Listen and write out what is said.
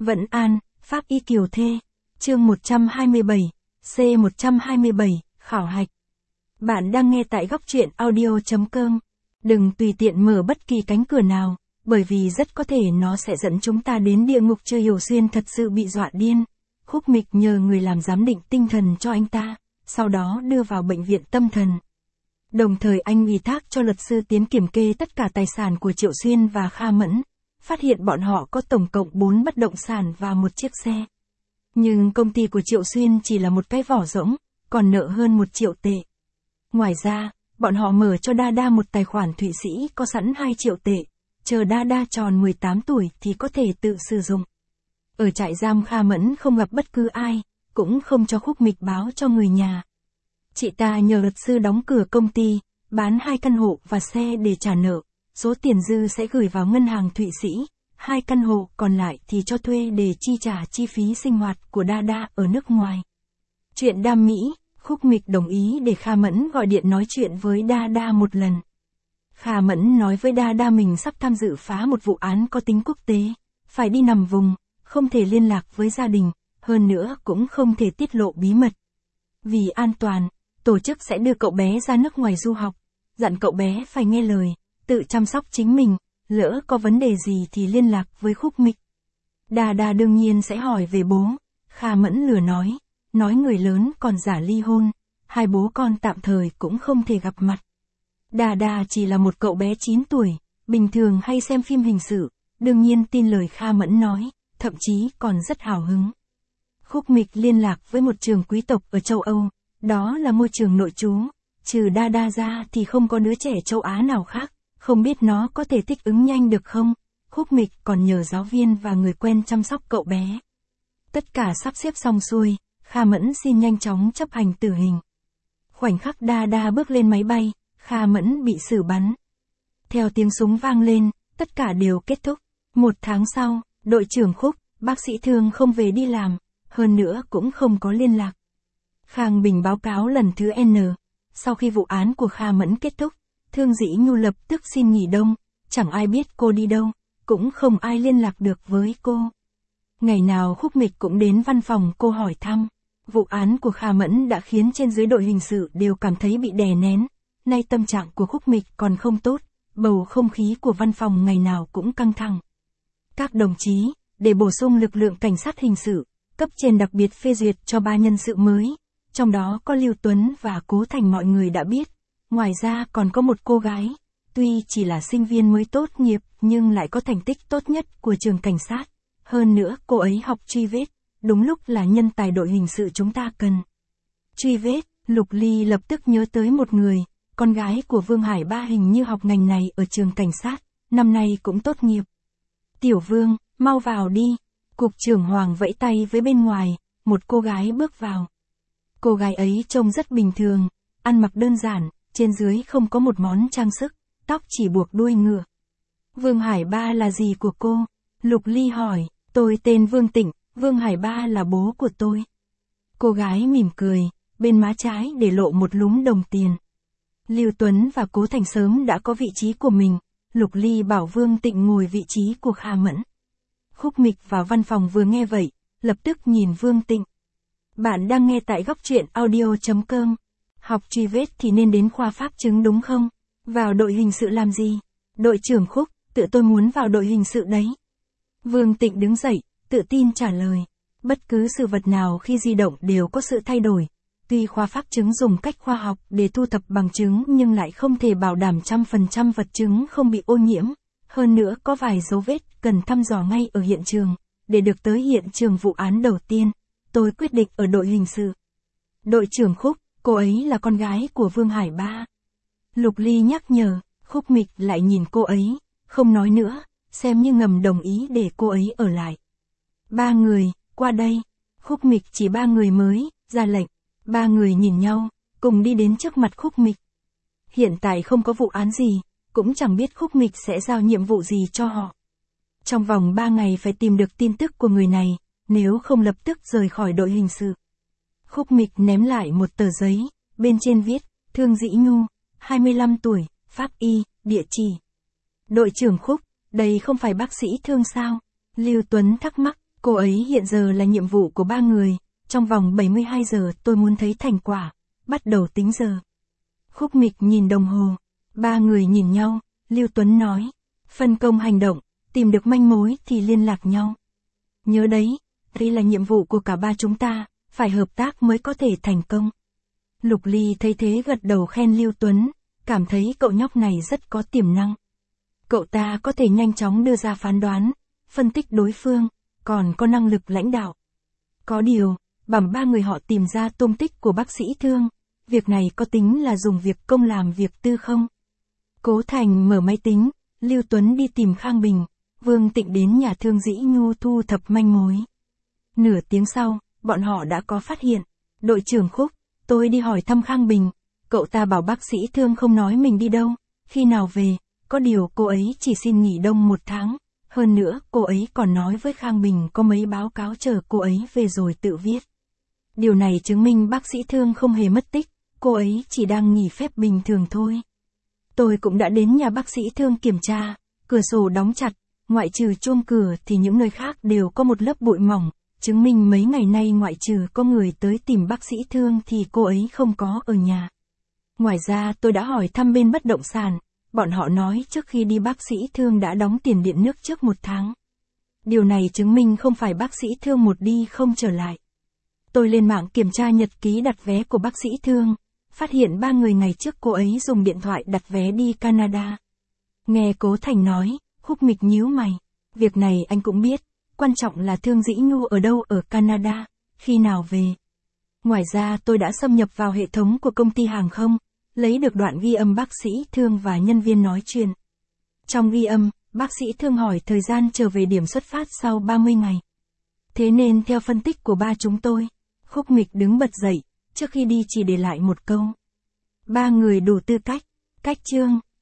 Vẫn An, Pháp Y Kiều Thê. Chương 127, C127, khảo hạch. Bạn đang nghe tại góc truyện audio.com. Đừng tùy tiện mở bất kỳ cánh cửa nào, bởi vì rất có thể nó sẽ dẫn chúng ta đến địa ngục. Chưa Hiểu Xuyên thật sự bị dọa điên. Khúc Mịch nhờ người làm giám định tinh thần cho anh ta, sau đó đưa vào bệnh viện tâm thần. Đồng thời anh ủy thác cho luật sư tiến kiểm kê tất cả tài sản của Triệu Xuyên và Kha Mẫn, phát hiện bọn họ có tổng cộng 4 bất động sản và một chiếc xe. Nhưng công ty của Triệu Xuyên chỉ là một cái vỏ rỗng, còn nợ hơn 1 triệu tệ. Ngoài ra, bọn họ mở cho Đa một tài khoản Thụy Sĩ có sẵn 2 triệu tệ, chờ Đa tròn 18 tuổi thì có thể tự sử dụng. Ở trại giam Kha Mẫn không gặp bất cứ ai, cũng không cho Khúc Mịch báo cho người nhà. Chị ta nhờ luật sư đóng cửa công ty, bán 2 căn hộ và xe để trả nợ, số tiền dư sẽ gửi vào ngân hàng Thụy Sĩ, 2 căn hộ còn lại thì cho thuê để chi trả chi phí sinh hoạt của Đa ở nước ngoài. Chuyện đam mỹ, Khúc Mịch đồng ý để Kha Mẫn gọi điện nói chuyện với Đa một lần. Kha Mẫn nói với Đa mình sắp tham dự phá một vụ án có tính quốc tế, phải đi nằm vùng, không thể liên lạc với gia đình, hơn nữa cũng không thể tiết lộ bí mật. Vì an toàn, tổ chức sẽ đưa cậu bé ra nước ngoài du học, dặn cậu bé phải nghe lời, tự chăm sóc chính mình, lỡ có vấn đề gì thì liên lạc với Khúc Mịch. Đa đương nhiên sẽ hỏi về bố. Kha Mẫn lừa nói người lớn còn giả ly hôn, hai bố con tạm thời cũng không thể gặp mặt. Đa chỉ là một cậu bé 9 tuổi, bình thường hay xem phim hình sự, đương nhiên tin lời Kha Mẫn nói, thậm chí còn rất hào hứng. Khúc Mịch liên lạc với một trường quý tộc ở châu Âu, đó là môi trường nội trú, trừ Đa ra thì không có đứa trẻ châu Á nào khác, không biết nó có thể thích ứng nhanh được không. Khúc Mịch còn nhờ giáo viên và người quen chăm sóc cậu bé. Tất cả sắp xếp xong xuôi, Kha Mẫn xin nhanh chóng chấp hành tử hình. Khoảnh khắc Đa bước lên máy bay, Kha Mẫn bị xử bắn. Theo tiếng súng vang lên, tất cả đều kết thúc. 1 tháng sau, đội trưởng Khúc, bác sĩ Thương không về đi làm, hơn nữa cũng không có liên lạc. Khang Bình báo cáo lần thứ N. Sau khi vụ án của Kha Mẫn kết thúc, Thương Dĩ Nhu lập tức xin nghỉ đông, chẳng ai biết cô đi đâu, cũng không ai liên lạc được với cô. Ngày nào Khúc Mịch cũng đến văn phòng cô hỏi thăm. Vụ án của Kha Mẫn đã khiến trên dưới đội hình sự đều cảm thấy bị đè nén. Nay tâm trạng của Khúc Mịch còn không tốt, bầu không khí của văn phòng ngày nào cũng căng thẳng. Các đồng chí, để bổ sung lực lượng cảnh sát hình sự, cấp trên đặc biệt phê duyệt cho 3 nhân sự mới, trong đó có Lưu Tuấn và Cố Thành mọi người đã biết. Ngoài ra còn có một cô gái, tuy chỉ là sinh viên mới tốt nghiệp nhưng lại có thành tích tốt nhất của trường cảnh sát. Hơn nữa cô ấy học truy vết, đúng lúc là nhân tài đội hình sự chúng ta cần. Truy vết, Lục Ly lập tức nhớ tới một người, con gái của Vương Hải Ba hình như học ngành này ở trường cảnh sát, năm nay cũng tốt nghiệp. Tiểu Vương, mau vào đi. Cục trưởng Hoàng vẫy tay với bên ngoài, một cô gái bước vào. Cô gái ấy trông rất bình thường, ăn mặc đơn giản, trên dưới không có một món trang sức, tóc chỉ buộc đuôi ngựa. Vương Hải Ba là gì của cô? Lục Ly hỏi, tôi tên Vương Tịnh, Vương Hải Ba là bố của tôi. Cô gái mỉm cười, bên má trái để lộ một lúm đồng tiền. Lưu Tuấn và Cố Thành sớm đã có vị trí của mình, Lục Ly bảo Vương Tịnh ngồi vị trí của Kha Mẫn. Khúc Mịch vào văn phòng vừa nghe vậy, lập tức nhìn Vương Tịnh. Bạn đang nghe tại góc truyện audio.com. Học truy vết thì nên đến khoa pháp chứng đúng không? Vào đội hình sự làm gì? Đội trưởng Khúc, tự tôi muốn vào đội hình sự đấy. Vương Tịnh đứng dậy, tự tin trả lời. Bất cứ sự vật nào khi di động đều có sự thay đổi. Tuy khoa pháp chứng dùng cách khoa học để thu thập bằng chứng nhưng lại không thể bảo đảm 100% vật chứng không bị ô nhiễm. Hơn nữa có vài dấu vết cần thăm dò ngay ở hiện trường. Để được tới hiện trường vụ án đầu tiên, tôi quyết định ở đội hình sự. Đội trưởng Khúc, cô ấy là con gái của Vương Hải Ba. Lục Ly nhắc nhở, Khúc Mịch lại nhìn cô ấy, không nói nữa, xem như ngầm đồng ý để cô ấy ở lại. 3 người, qua đây. Khúc Mịch chỉ 3 người mới, ra lệnh. 3 người nhìn nhau, cùng đi đến trước mặt Khúc Mịch. Hiện tại không có vụ án gì, cũng chẳng biết Khúc Mịch sẽ giao nhiệm vụ gì cho họ. Trong vòng 3 ngày phải tìm được tin tức của người này, nếu không lập tức rời khỏi đội hình sự. Khúc Mịch ném lại một tờ giấy, bên trên viết, Thương Dĩ Nhu, 25 tuổi, Pháp Y, địa chỉ. Đội trưởng Khúc, đây không phải bác sĩ Thương sao? Lưu Tuấn thắc mắc, Cô ấy hiện giờ là nhiệm vụ của 3 người, trong vòng 72 giờ tôi muốn thấy thành quả, bắt đầu tính giờ. Khúc Mịch nhìn đồng hồ, 3 người nhìn nhau, Lưu Tuấn nói, phân công hành động, tìm được manh mối thì liên lạc nhau. Nhớ đấy, đây là nhiệm vụ của cả ba chúng ta, phải hợp tác mới có thể thành công. Lục Ly thấy thế gật đầu khen Lưu Tuấn, cảm thấy cậu nhóc này rất có tiềm năng. Cậu ta có thể nhanh chóng đưa ra phán đoán, phân tích đối phương, còn có năng lực lãnh đạo. Có điều, bẩm 3 người họ tìm ra tung tích của bác sĩ Thương, việc này có tính là dùng việc công làm việc tư không? Cố Thành mở máy tính, Lưu Tuấn đi tìm Khang Bình, Vương Tịnh đến nhà Thương Dĩ Nhu thu thập manh mối. Nửa tiếng sau, bọn họ đã có phát hiện. Đội trưởng Khúc, tôi đi hỏi thăm Khang Bình, cậu ta bảo bác sĩ Thương không nói mình đi đâu, khi nào về, có điều cô ấy chỉ xin nghỉ đông 1 tháng. Hơn nữa, cô ấy còn nói với Khang Bình có mấy báo cáo chờ cô ấy về rồi tự viết. Điều này chứng minh bác sĩ Thương không hề mất tích, cô ấy chỉ đang nghỉ phép bình thường thôi. Tôi cũng đã đến nhà bác sĩ Thương kiểm tra, cửa sổ đóng chặt, ngoại trừ chuông cửa thì những nơi khác đều có một lớp bụi mỏng, chứng minh mấy ngày nay ngoại trừ có người tới tìm bác sĩ Thương thì cô ấy không có ở nhà. Ngoài ra tôi đã hỏi thăm bên bất động sản, bọn họ nói trước khi đi bác sĩ Thương đã đóng tiền điện nước trước 1 tháng. Điều này chứng minh không phải bác sĩ Thương một đi không trở lại. Tôi lên mạng kiểm tra nhật ký đặt vé của bác sĩ Thương, phát hiện 3 người ngày trước cô ấy dùng điện thoại đặt vé đi Canada. Nghe Cố Thành nói, Khúc Mịch nhíu mày. Việc này anh cũng biết, quan trọng là Thương Dĩ Nhu ở đâu ở Canada, khi nào về. Ngoài ra tôi đã xâm nhập vào hệ thống của công ty hàng không, lấy được đoạn ghi âm bác sĩ Thương và nhân viên nói chuyện. Trong ghi âm, bác sĩ Thương hỏi thời gian trở về điểm xuất phát sau 30 ngày. Thế nên theo phân tích của ba chúng tôi, Khúc Mịch đứng bật dậy, trước khi đi chỉ để lại một câu. 3 người đủ tư cách, cách chương.